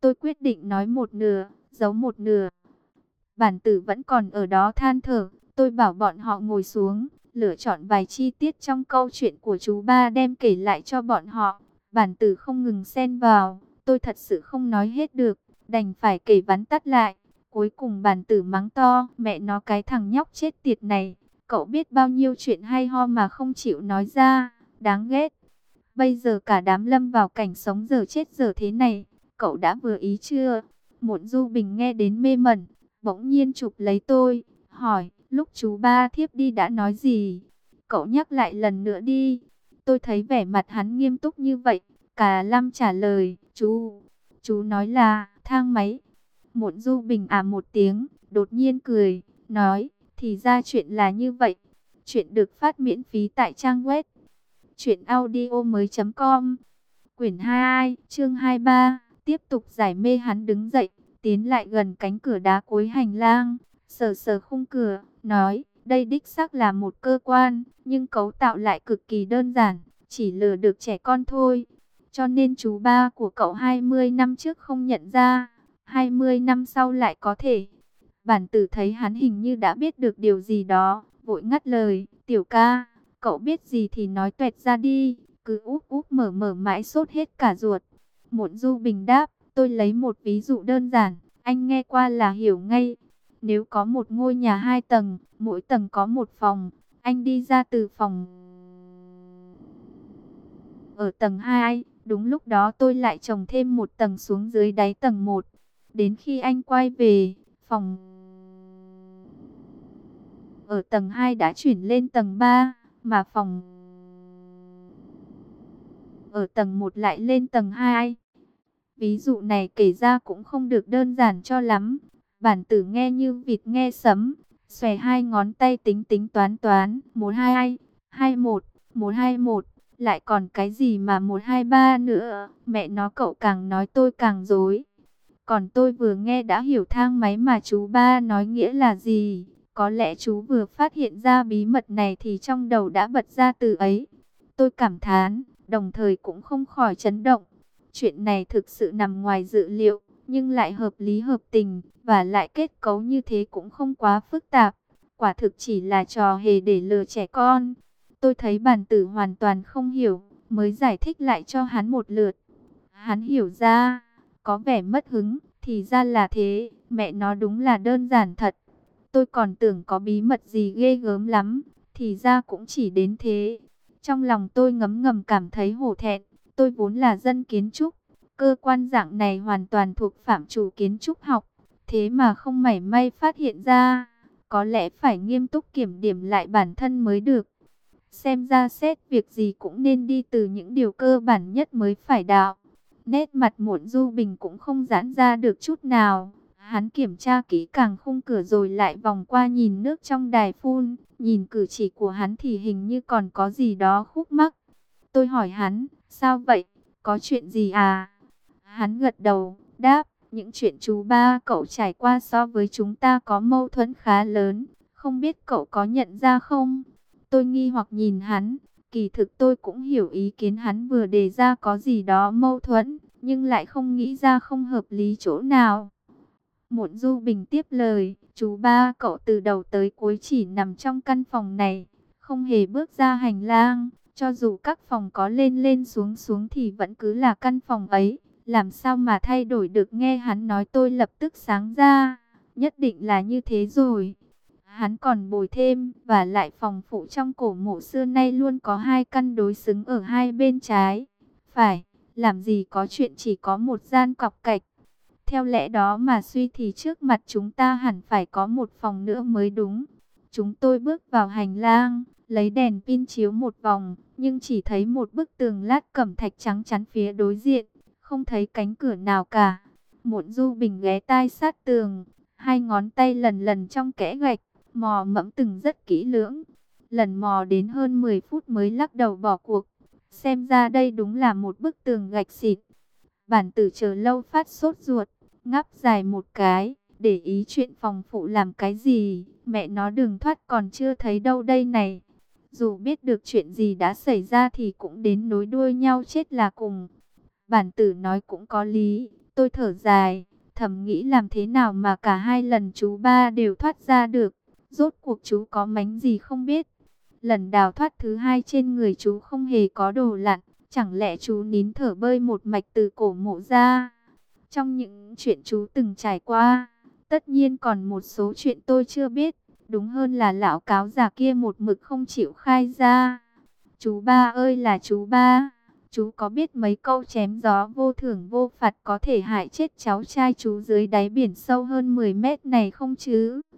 Tôi quyết định nói một nửa, giấu một nửa. Bản tử vẫn còn ở đó than thở. Tôi bảo bọn họ ngồi xuống, lựa chọn vài chi tiết trong câu chuyện của chú ba đem kể lại cho bọn họ. Bản tử không ngừng xen vào. Tôi thật sự không nói hết được, đành phải kể vắn tắt lại. Cuối cùng bản tử mắng to, mẹ nó cái thằng nhóc chết tiệt này. Cậu biết bao nhiêu chuyện hay ho mà không chịu nói ra, đáng ghét. Bây giờ cả đám lâm vào cảnh sống giờ chết giờ thế này, cậu đã vừa ý chưa? Muộn Du Bình nghe đến mê mẩn, bỗng nhiên chụp lấy tôi, hỏi, lúc chú ba thiếp đi đã nói gì? Cậu nhắc lại lần nữa đi. Tôi thấy vẻ mặt hắn nghiêm túc như vậy, cả Lâm trả lời, chú nói là thang máy. Muộn Du Bình một tiếng, đột nhiên cười, nói, thì ra chuyện là như vậy. Chuyện được phát miễn phí tại trang web truyệnaudiomoi.com. Quyển 22, chương 23, tiếp tục giải mê. Hắn đứng dậy, tiến lại gần cánh cửa đá cuối hành lang, sờ sờ khung cửa, nói, đây đích xác là một cơ quan, nhưng cấu tạo lại cực kỳ đơn giản, chỉ lừa được trẻ con thôi. Cho nên chú ba của cậu 20 năm trước không nhận ra, 20 năm sau lại có thể. Bản tử thấy hắn hình như đã biết được điều gì đó, vội ngắt lời, tiểu ca, cậu biết gì thì nói toẹt ra đi, cứ úp úp mở mở mãi sốt hết cả ruột. Muộn Du Bình đáp, tôi lấy một ví dụ đơn giản, anh nghe qua là hiểu ngay. Nếu có một ngôi nhà 2 tầng, mỗi tầng có một phòng, anh đi ra từ phòng ở tầng 2, đúng lúc đó tôi lại trồng thêm một tầng xuống dưới đáy tầng 1. Đến khi anh quay về, phòng ở tầng 2 đã chuyển lên tầng 3, mà phòng ở tầng 1 lại lên tầng 2. Ví dụ này kể ra cũng không được đơn giản cho lắm. Bản tử nghe như vịt nghe sấm, xòe hai ngón tay tính tính toán toán, 122, 21, 121, lại còn cái gì mà 123 nữa, mẹ nó cậu càng nói tôi càng rối. Còn tôi vừa nghe đã hiểu thang máy mà chú ba nói nghĩa là gì. Có lẽ chú vừa phát hiện ra bí mật này thì trong đầu đã bật ra từ ấy. Tôi cảm thán, đồng thời cũng không khỏi chấn động. Chuyện này thực sự nằm ngoài dự liệu, nhưng lại hợp lý hợp tình, và lại kết cấu như thế cũng không quá phức tạp. Quả thực chỉ là trò hề để lừa trẻ con. Tôi thấy bản tử hoàn toàn không hiểu, mới giải thích lại cho hắn một lượt. Hắn hiểu ra, có vẻ mất hứng, thì ra là thế, mẹ nó đúng là đơn giản thật. Tôi còn tưởng có bí mật gì ghê gớm lắm, thì ra cũng chỉ đến thế. Trong lòng tôi ngấm ngầm cảm thấy hổ thẹn, tôi vốn là dân kiến trúc, cơ quan dạng này hoàn toàn thuộc phạm trù kiến trúc học, thế mà không mảy may phát hiện ra, có lẽ phải nghiêm túc kiểm điểm lại bản thân mới được. Xem ra xét việc gì cũng nên đi từ những điều cơ bản nhất mới phải đạo. Nét mặt Muộn Du Bình cũng không giãn ra được chút nào. Hắn kiểm tra kỹ càng khung cửa rồi lại vòng qua nhìn nước trong đài phun. Nhìn cử chỉ của hắn thì hình như còn có gì đó khúc mắc. Tôi hỏi hắn, sao vậy? Có chuyện gì à? Hắn gật đầu, đáp, những chuyện chú ba cậu trải qua so với chúng ta có mâu thuẫn khá lớn. Không biết cậu có nhận ra không? Tôi nghi hoặc nhìn hắn. Kỳ thực tôi cũng hiểu ý kiến hắn vừa đề ra có gì đó mâu thuẫn, nhưng lại không nghĩ ra không hợp lý chỗ nào. Muộn Du Bình tiếp lời, chú ba cậu từ đầu tới cuối chỉ nằm trong căn phòng này, không hề bước ra hành lang, cho dù các phòng có lên lên xuống xuống thì vẫn cứ là căn phòng ấy, làm sao mà thay đổi được. Nghe hắn nói tôi lập tức sáng ra, nhất định là như thế rồi. Hắn còn bồi thêm, và lại phòng phụ trong cổ mộ xưa nay luôn có 2 căn đối xứng ở hai bên trái, phải, làm gì có chuyện chỉ có một gian cọc cạch. Theo lẽ đó mà suy thì trước mặt chúng ta hẳn phải có một phòng nữa mới đúng. Chúng tôi bước vào hành lang, lấy đèn pin chiếu một vòng, nhưng chỉ thấy một bức tường lát cẩm thạch trắng chắn phía đối diện, không thấy cánh cửa nào cả. Muộn Du Bình ghé tai sát tường, hai ngón tay lần lần trong kẽ gạch, mò mẫm từng rất kỹ lưỡng. Lần mò đến hơn 10 phút mới lắc đầu bỏ cuộc. Xem ra đây đúng là một bức tường gạch xịt. Bản tử chờ lâu phát sốt ruột, ngáp dài một cái, để ý chuyện phòng phụ làm cái gì, mẹ nó đường thoát còn chưa thấy đâu đây này. Dù biết được chuyện gì đã xảy ra thì cũng đến nối đuôi nhau chết là cùng. Bản tử nói cũng có lý, Tôi thở dài, thầm nghĩ làm thế nào mà cả hai lần chú ba đều thoát ra được. Rốt cuộc chú có mánh gì không biết. Lần đào thoát thứ hai trên người chú không hề có đồ lặn. Chẳng lẽ chú nín thở bơi một mạch từ cổ mộ ra? Trong những chuyện chú từng trải qua, tất nhiên còn một số chuyện tôi chưa biết. Đúng hơn là lão cáo già kia một mực không chịu khai ra. Chú ba ơi là chú ba, chú có biết mấy câu chém gió vô thưởng vô phạt có thể hại chết cháu trai chú dưới đáy biển sâu hơn 10 mét này không chứ?